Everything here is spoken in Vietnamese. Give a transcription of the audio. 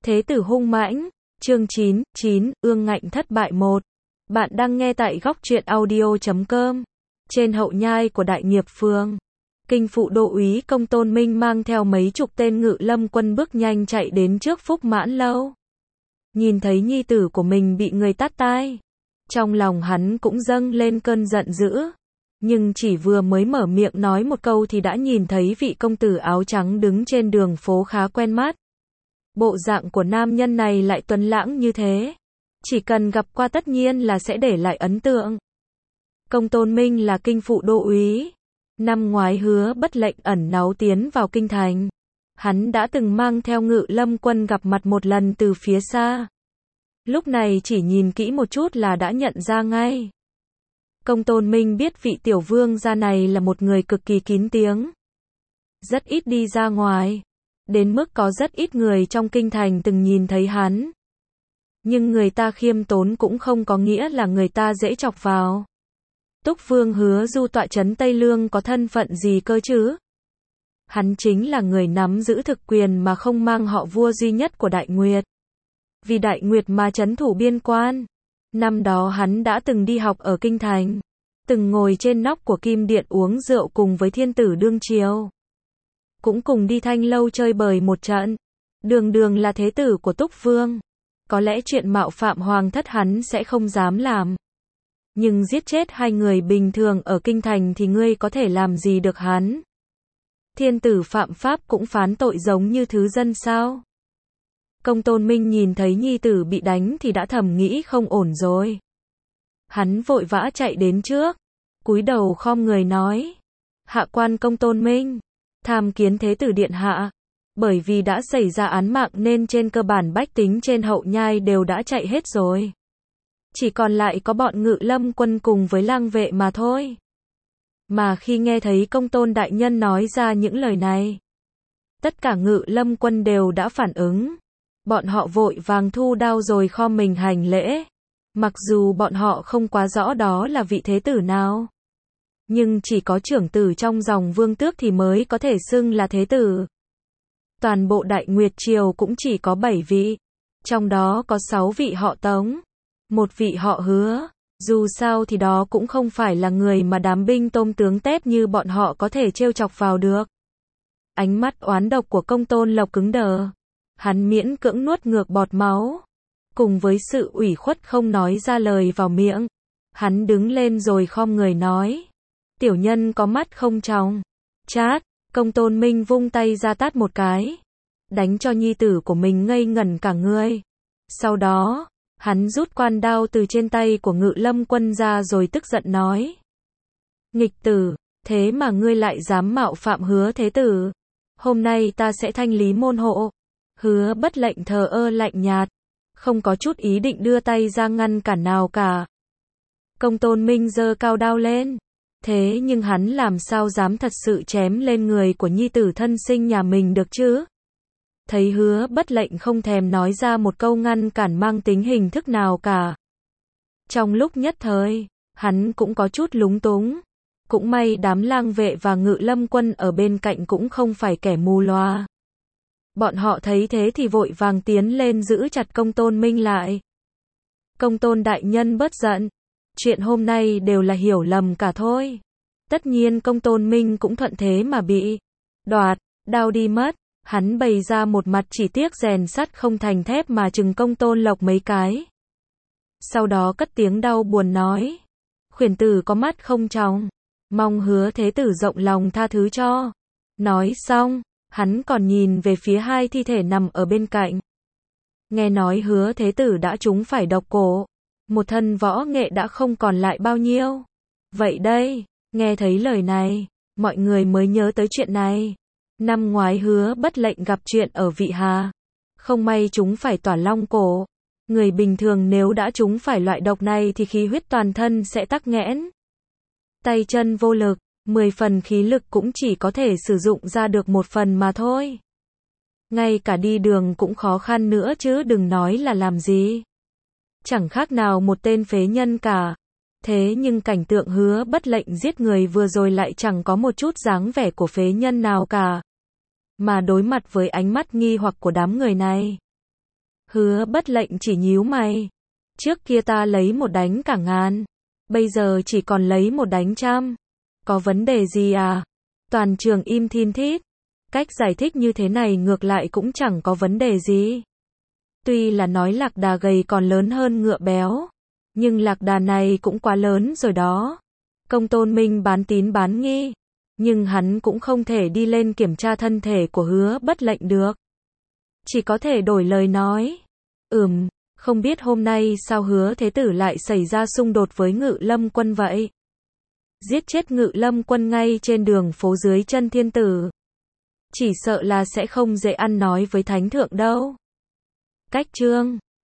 Thế tử hung mãnh, chương 9, ương ngạnh thất bại 1. Bạn đang nghe tại góc truyện audio.com. Trên hậu nhai của Đại Nghiệp Phường, Kinh phụ đô úy Công Tôn Minh mang theo mấy chục tên ngự lâm quân bước nhanh chạy đến trước Phúc Mãn Lâu. Nhìn thấy nhi tử của mình bị người tát tai, trong lòng hắn cũng dâng lên cơn giận dữ. Nhưng chỉ vừa mới mở miệng nói một câu thì đã nhìn thấy vị công tử áo trắng đứng trên đường phố khá quen mắt. Bộ dạng của nam nhân này lại tuấn lãng như thế, chỉ cần gặp qua tất nhiên là sẽ để lại ấn tượng. Công Tôn Minh là kinh phụ đô úy. Năm ngoái hứa bất lệnh ẩn náu tiến vào kinh thành. Hắn đã từng mang theo ngự lâm quân gặp mặt một lần từ phía xa. Lúc này chỉ nhìn kỹ một chút là đã nhận ra ngay. Công Tôn Minh biết vị tiểu vương gia này là một người cực kỳ kín tiếng. Rất ít đi ra ngoài. Đến mức có rất ít người trong kinh thành từng nhìn thấy hắn. Nhưng người ta khiêm tốn cũng không có nghĩa là người ta dễ chọc vào. Túc Vương Hứa Du tọa trấn Tây Lương có thân phận gì cơ chứ? Hắn chính là người nắm giữ thực quyền mà không mang họ vua duy nhất của Đại Nguyệt. Vì Đại Nguyệt mà trấn thủ biên quan. Năm đó hắn đã từng đi học ở kinh thành, từng ngồi trên nóc của Kim Điện uống rượu cùng với thiên tử đương triều. Cũng cùng đi Thanh Lâu chơi bời một trận. Đường đường là thế tử của Túc Vương. Có lẽ chuyện mạo phạm hoàng thất hắn sẽ không dám làm. Nhưng giết chết hai người bình thường ở kinh thành thì ngươi có thể làm gì được hắn? Thiên tử phạm pháp cũng phán tội giống như thứ dân sao? Công Tôn Minh nhìn thấy nhi tử bị đánh thì đã thầm nghĩ không ổn rồi. Hắn vội vã chạy đến trước, cúi đầu khom người nói: Hạ quan Công Tôn Minh, tham kiến thế tử điện hạ. Bởi vì đã xảy ra án mạng nên trên cơ bản bách tính trên hậu nhai đều đã chạy hết rồi. Chỉ còn lại có bọn ngự lâm quân cùng với lang vệ mà thôi. Mà khi nghe thấy Công Tôn đại nhân nói ra những lời này, tất cả ngự lâm quân đều đã phản ứng. Bọn họ vội vàng thu đao rồi khom mình hành lễ. Mặc dù bọn họ không quá rõ đó là vị thế tử nào, nhưng chỉ có trưởng tử trong dòng vương tước thì mới có thể xưng là thế tử. Toàn bộ Đại Nguyệt Triều cũng chỉ có 7 vị, trong đó có 6 vị họ Tống, một vị họ Hứa. Dù sao thì đó cũng không phải là người mà đám binh tôm tướng tép như bọn họ có thể trêu chọc vào được. Ánh mắt oán độc của Công Tôn Lộc cứng đờ. Hắn miễn cưỡng nuốt ngược bọt máu. Cùng với sự ủy khuất không nói ra lời vào miệng, hắn đứng lên rồi khom người nói: Tiểu nhân có mắt không tròng. Chát, Công Tôn Minh vung tay ra tát một cái, đánh cho nhi tử của mình ngây ngẩn cả người. Sau đó, hắn rút quan đao từ trên tay của ngự lâm quân ra rồi tức giận nói: Nghịch tử, thế mà ngươi lại dám mạo phạm Hứa thế tử. Hôm nay ta sẽ thanh lý môn hộ. Hứa bất lệnh thờ ơ lạnh nhạt, không có chút ý định đưa tay ra ngăn cản nào cả. Công Tôn Minh giơ cao đao lên. Thế nhưng hắn làm sao dám thật sự chém lên người của nhi tử thân sinh nhà mình được chứ? Thấy Hứa bất lệnh không thèm nói ra một câu ngăn cản mang tính hình thức nào cả. Trong lúc nhất thời, hắn cũng có chút lúng túng. Cũng may đám lang vệ và ngự lâm quân ở bên cạnh cũng không phải kẻ mù loa. Bọn họ thấy thế thì vội vàng tiến lên giữ chặt Công Tôn Minh lại. Công Tôn đại nhân bớt giận. Chuyện hôm nay đều là hiểu lầm cả thôi. Tất nhiên Công Tôn Minh cũng thuận thế mà bị đoạt đao đi mất. Hắn bày ra một mặt chỉ tiếc rèn sắt không thành thép mà chừng Công Tôn Lộc mấy cái. Sau đó cất tiếng đau buồn nói: Khuyển tử có mắt không tròng, mong Hứa thế tử rộng lòng tha thứ cho. Nói xong, hắn còn nhìn về phía hai thi thể nằm ở bên cạnh. Nghe nói Hứa thế tử đã trúng phải độc cổ, một thân võ nghệ đã không còn lại bao nhiêu. Vậy đây, nghe thấy lời này, mọi người mới nhớ tới chuyện này. Năm ngoái Hứa bất lệnh gặp chuyện ở Vị Hà, không may trúng phải tỏa long cổ. Người bình thường nếu đã trúng phải loại độc này thì khí huyết toàn thân sẽ tắc nghẽn. Tay chân vô lực, 10 phần khí lực cũng chỉ có thể sử dụng ra được 1 phần mà thôi. Ngay cả đi đường cũng khó khăn nữa chứ đừng nói là làm gì. Chẳng khác nào một tên phế nhân cả. Thế nhưng cảnh tượng Hứa bất lệnh giết người vừa rồi lại chẳng có một chút dáng vẻ của phế nhân nào cả. Mà đối mặt với ánh mắt nghi hoặc của đám người này, Hứa Bất Lệnh chỉ nhíu mày. Trước kia ta lấy một đánh cả ngàn, bây giờ chỉ còn lấy một đánh trăm. Có vấn đề gì à? Toàn trường im thin thít. Cách giải thích như thế này ngược lại cũng chẳng có vấn đề gì. Tuy là nói lạc đà gầy còn lớn hơn ngựa béo, nhưng lạc đà này cũng quá lớn rồi đó. Công Tôn Minh bán tín bán nghi, nhưng hắn cũng không thể đi lên kiểm tra thân thể của Hứa Bất Lệnh được. Chỉ có thể đổi lời nói. Không biết hôm nay sao Hứa Thế Tử lại xảy ra xung đột với Ngự Lâm Quân vậy? Giết chết Ngự Lâm Quân ngay trên đường phố dưới chân thiên tử. Chỉ sợ là sẽ không dễ ăn nói với thánh thượng đâu. Cách chương